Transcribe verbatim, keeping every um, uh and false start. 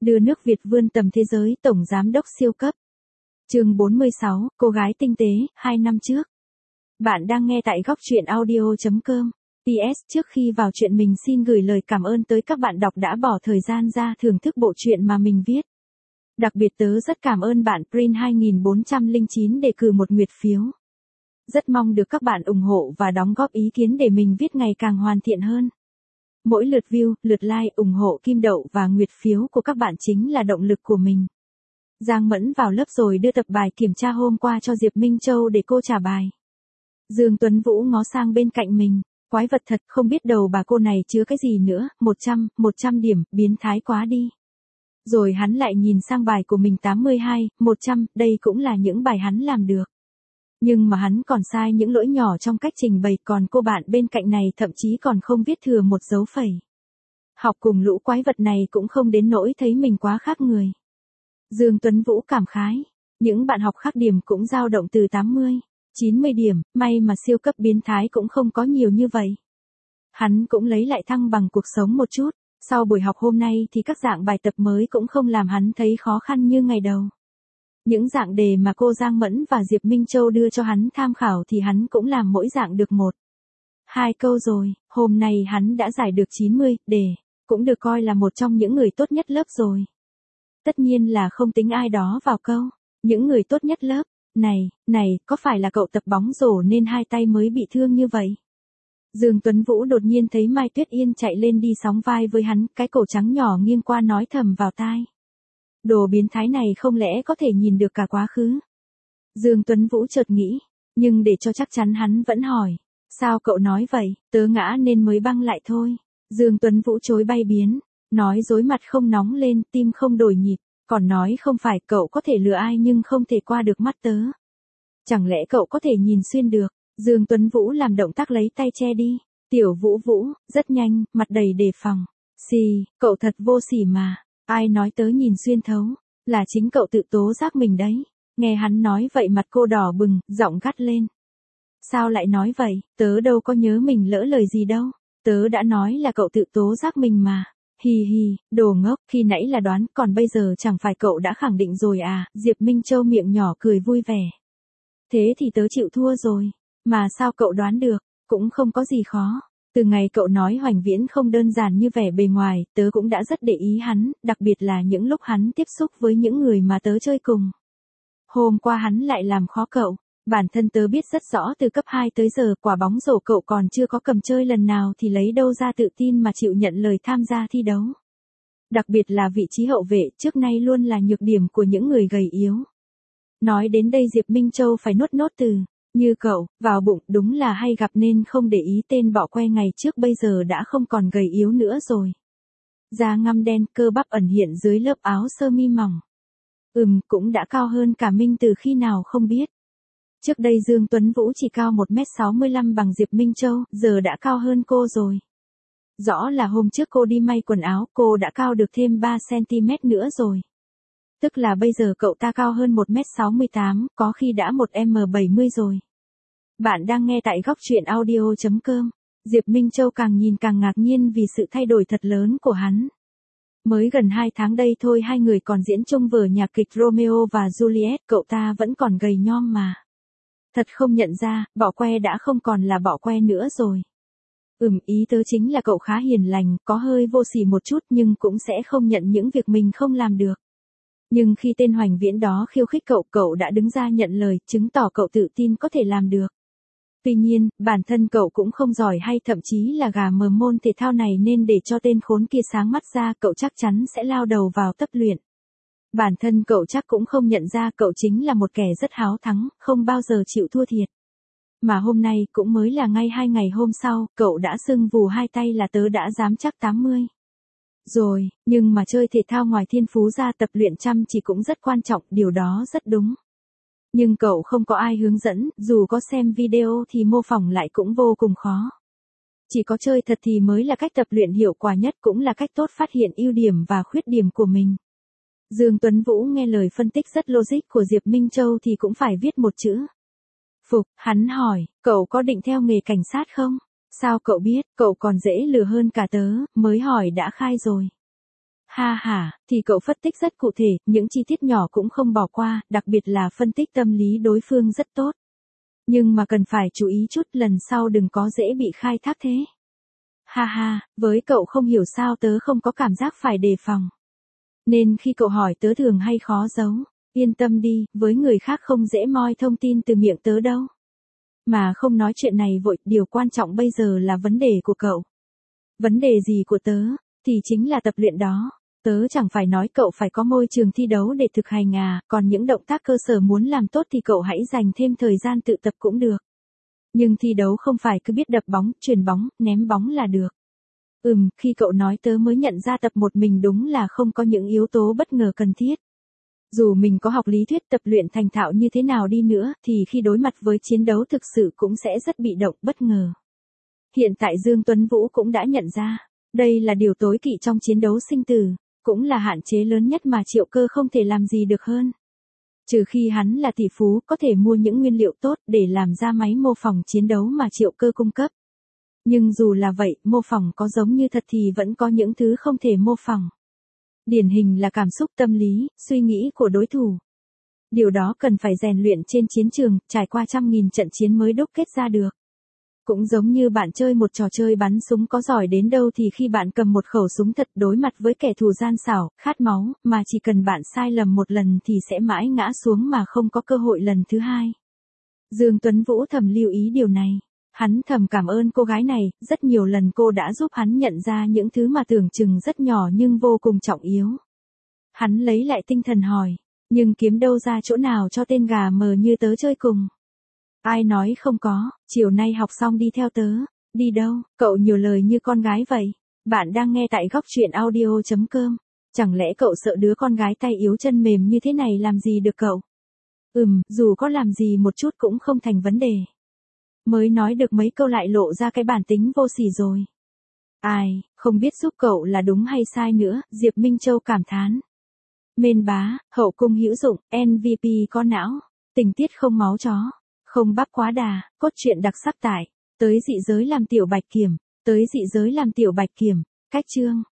Đưa nước Việt vươn tầm thế giới, tổng giám đốc siêu cấp. Chương bốn mươi sáu, cô gái tinh tế, hai năm trước. Bạn đang nghe tại góc truyện audio chấm com. pê ét Trước khi vào chuyện mình xin gửi lời cảm ơn tới các bạn đọc đã bỏ thời gian ra thưởng thức bộ truyện mà mình viết. Đặc biệt tớ rất cảm ơn bạn Prin hai nghìn bốn trăm lẻ chín để cử một nguyệt phiếu. Rất mong được các bạn ủng hộ và đóng góp ý kiến để mình viết ngày càng hoàn thiện hơn. Mỗi lượt view, lượt like, ủng hộ kim đậu và nguyệt phiếu của các bạn chính là động lực của mình. Giang Mẫn vào lớp rồi đưa tập bài kiểm tra hôm qua cho Diệp Minh Châu để cô trả bài. Dương Tuấn Vũ ngó sang bên cạnh mình, quái vật thật, không biết đầu bà cô này chứa cái gì nữa, một trăm, một trăm điểm, biến thái quá đi. Rồi hắn lại nhìn sang bài của mình tám mươi hai, một trăm, đây cũng là những bài hắn làm được. Nhưng mà hắn còn sai những lỗi nhỏ trong cách trình bày, còn cô bạn bên cạnh này thậm chí còn không viết thừa một dấu phẩy. Học cùng lũ quái vật này cũng không đến nỗi thấy mình quá khác người. Dương Tuấn Vũ cảm khái, những bạn học khác điểm cũng dao động từ tám mươi, chín mươi điểm, may mà siêu cấp biến thái cũng không có nhiều như vậy. Hắn cũng lấy lại thăng bằng cuộc sống một chút, sau buổi học hôm nay thì các dạng bài tập mới cũng không làm hắn thấy khó khăn như ngày đầu. Những dạng đề mà cô Giang Mẫn và Diệp Minh Châu đưa cho hắn tham khảo thì hắn cũng làm mỗi dạng được một. Hai câu rồi, hôm nay hắn đã giải được chín mươi đề, cũng được coi là một trong những người tốt nhất lớp rồi. Tất nhiên là không tính ai đó vào câu, những người tốt nhất lớp, này, này, có phải là cậu tập bóng rổ nên hai tay mới bị thương như vậy? Dương Tuấn Vũ đột nhiên thấy Mai Tuyết Yên chạy lên đi sóng vai với hắn, cái cổ trắng nhỏ nghiêng qua nói thầm vào tai. Đồ biến thái này không lẽ có thể nhìn được cả quá khứ? Dương Tuấn Vũ chợt nghĩ, nhưng để cho chắc chắn hắn vẫn hỏi, sao cậu nói vậy, tớ ngã nên mới băng lại thôi. Dương Tuấn Vũ chối bay biến, nói dối mặt không nóng lên, tim không đổi nhịp, còn nói không phải cậu có thể lừa ai nhưng không thể qua được mắt tớ. Chẳng lẽ cậu có thể nhìn xuyên được? Dương Tuấn Vũ làm động tác lấy tay che đi. Tiểu Vũ Vũ, rất nhanh, mặt đầy đề phòng. Xì, cậu thật vô sỉ mà. Ai nói tớ nhìn xuyên thấu, là chính cậu tự tố giác mình đấy. Nghe hắn nói vậy mặt cô đỏ bừng, giọng gắt lên. Sao lại nói vậy, tớ đâu có nhớ mình lỡ lời gì đâu. Tớ đã nói là cậu tự tố giác mình mà. Hì hì, đồ ngốc, khi nãy là đoán, còn bây giờ chẳng phải cậu đã khẳng định rồi à, Diệp Minh Châu miệng nhỏ cười vui vẻ. Thế thì tớ chịu thua rồi, mà sao cậu đoán được, cũng không có gì khó. Từ ngày cậu nói Hoành Viễn không đơn giản như vẻ bề ngoài, tớ cũng đã rất để ý hắn, đặc biệt là những lúc hắn tiếp xúc với những người mà tớ chơi cùng. Hôm qua hắn lại làm khó cậu, bản thân tớ biết rất rõ từ cấp hai tới giờ quả bóng rổ cậu còn chưa có cầm chơi lần nào thì lấy đâu ra tự tin mà chịu nhận lời tham gia thi đấu. Đặc biệt là vị trí hậu vệ trước nay luôn là nhược điểm của những người gầy yếu. Nói đến đây Diệp Minh Châu phải nuốt nốt từ, như cậu, vào bụng đúng là hay gặp nên không để ý tên bỏ que ngày trước bây giờ đã không còn gầy yếu nữa rồi. Da ngăm đen cơ bắp ẩn hiện dưới lớp áo sơ mi mỏng. Ừm, cũng đã cao hơn cả Minh từ khi nào không biết. Trước đây Dương Tuấn Vũ chỉ cao một mét sáu mươi lăm bằng Diệp Minh Châu, giờ đã cao hơn cô rồi. Rõ là hôm trước cô đi may quần áo cô đã cao được thêm ba xăng ti mét nữa rồi. Tức là bây giờ cậu ta cao hơn một mét sáu mươi tám, có khi đã một mét bảy mươi rồi. Bạn đang nghe tại góc truyện audio chấm com. Diệp Minh Châu càng nhìn càng ngạc nhiên vì sự thay đổi thật lớn của hắn. Mới gần hai tháng đây thôi hai người còn diễn chung vở nhạc kịch Romeo và Juliet, cậu ta vẫn còn gầy nhom mà. Thật không nhận ra, bỏ que đã không còn là bỏ que nữa rồi. Ừm, ý tớ chính là cậu khá hiền lành, có hơi vô sỉ một chút nhưng cũng sẽ không nhận những việc mình không làm được. Nhưng khi tên Hoành Viễn đó khiêu khích cậu, cậu đã đứng ra nhận lời, chứng tỏ cậu tự tin có thể làm được. Tuy nhiên, bản thân cậu cũng không giỏi hay thậm chí là gà mờ môn thể thao này nên để cho tên khốn kia sáng mắt ra cậu chắc chắn sẽ lao đầu vào tập luyện. Bản thân cậu chắc cũng không nhận ra cậu chính là một kẻ rất háo thắng, không bao giờ chịu thua thiệt. Mà hôm nay cũng mới là ngay hai ngày hôm sau, cậu đã sưng vù hai tay là tớ đã dám chắc tám mươi. Rồi, nhưng mà chơi thể thao ngoài thiên phú ra tập luyện chăm chỉ cũng rất quan trọng, điều đó rất đúng. Nhưng cậu không có ai hướng dẫn, dù có xem video thì mô phỏng lại cũng vô cùng khó. Chỉ có chơi thật thì mới là cách tập luyện hiệu quả nhất, cũng là cách tốt phát hiện ưu điểm và khuyết điểm của mình. Dương Tuấn Vũ nghe lời phân tích rất logic của Diệp Minh Châu thì cũng phải viết một chữ. Phục, hắn hỏi, cậu có định theo nghề cảnh sát không? Sao cậu biết, cậu còn dễ lừa hơn cả tớ, mới hỏi đã khai rồi. Ha ha, thì cậu phân tích rất cụ thể, những chi tiết nhỏ cũng không bỏ qua, đặc biệt là phân tích tâm lý đối phương rất tốt. Nhưng mà cần phải chú ý chút, lần sau đừng có dễ bị khai thác thế. Ha ha, với cậu không hiểu sao tớ không có cảm giác phải đề phòng. Nên khi cậu hỏi tớ thường hay khó giấu. Yên tâm đi, với người khác không dễ moi thông tin từ miệng tớ đâu. Mà không nói chuyện này vội, điều quan trọng bây giờ là vấn đề của cậu. Vấn đề gì của tớ, thì chính là tập luyện đó. Tớ chẳng phải nói cậu phải có môi trường thi đấu để thực hành à, còn những động tác cơ sở muốn làm tốt thì cậu hãy dành thêm thời gian tự tập cũng được. Nhưng thi đấu không phải cứ biết đập bóng, chuyền bóng, ném bóng là được. Ừm, khi cậu nói tớ mới nhận ra tập một mình đúng là không có những yếu tố bất ngờ cần thiết. Dù mình có học lý thuyết tập luyện thành thạo như thế nào đi nữa, thì khi đối mặt với chiến đấu thực sự cũng sẽ rất bị động, bất ngờ. Hiện tại Dương Tuấn Vũ cũng đã nhận ra, đây là điều tối kỵ trong chiến đấu sinh tử, cũng là hạn chế lớn nhất mà Triệu Cơ không thể làm gì được hơn. Trừ khi hắn là tỷ phú có thể mua những nguyên liệu tốt để làm ra máy mô phỏng chiến đấu mà Triệu Cơ cung cấp. Nhưng dù là vậy, mô phỏng có giống như thật thì vẫn có những thứ không thể mô phỏng. Điển hình là cảm xúc tâm lý, suy nghĩ của đối thủ. Điều đó cần phải rèn luyện trên chiến trường, trải qua trăm nghìn trận chiến mới đúc kết ra được. Cũng giống như bạn chơi một trò chơi bắn súng có giỏi đến đâu thì khi bạn cầm một khẩu súng thật đối mặt với kẻ thù gian xảo, khát máu, mà chỉ cần bạn sai lầm một lần thì sẽ mãi ngã xuống mà không có cơ hội lần thứ hai. Dương Tuấn Vũ thầm lưu ý điều này. Hắn thầm cảm ơn cô gái này, rất nhiều lần cô đã giúp hắn nhận ra những thứ mà tưởng chừng rất nhỏ nhưng vô cùng trọng yếu. Hắn lấy lại tinh thần hỏi, nhưng kiếm đâu ra chỗ nào cho tên gà mờ như tớ chơi cùng? Ai nói không có, chiều nay học xong đi theo tớ. Đi đâu, cậu nhiều lời như con gái vậy. Bạn đang nghe tại góc truyện audio chấm com. Chẳng lẽ cậu sợ đứa con gái tay yếu chân mềm như thế này làm gì được cậu? Ừm, dù có làm gì một chút cũng không thành vấn đề. Mới nói được mấy câu lại lộ ra cái bản tính vô sỉ rồi. Ai, không biết giúp cậu là đúng hay sai nữa, Diệp Minh Châu cảm thán. Mên bá, hậu cung hữu dụng, em vê pê có não, tình tiết không máu chó, không bắp quá đà, cốt truyện đặc sắc tại, tới dị giới làm tiểu bạch kiểm, tới dị giới làm tiểu bạch kiểm, cách chương.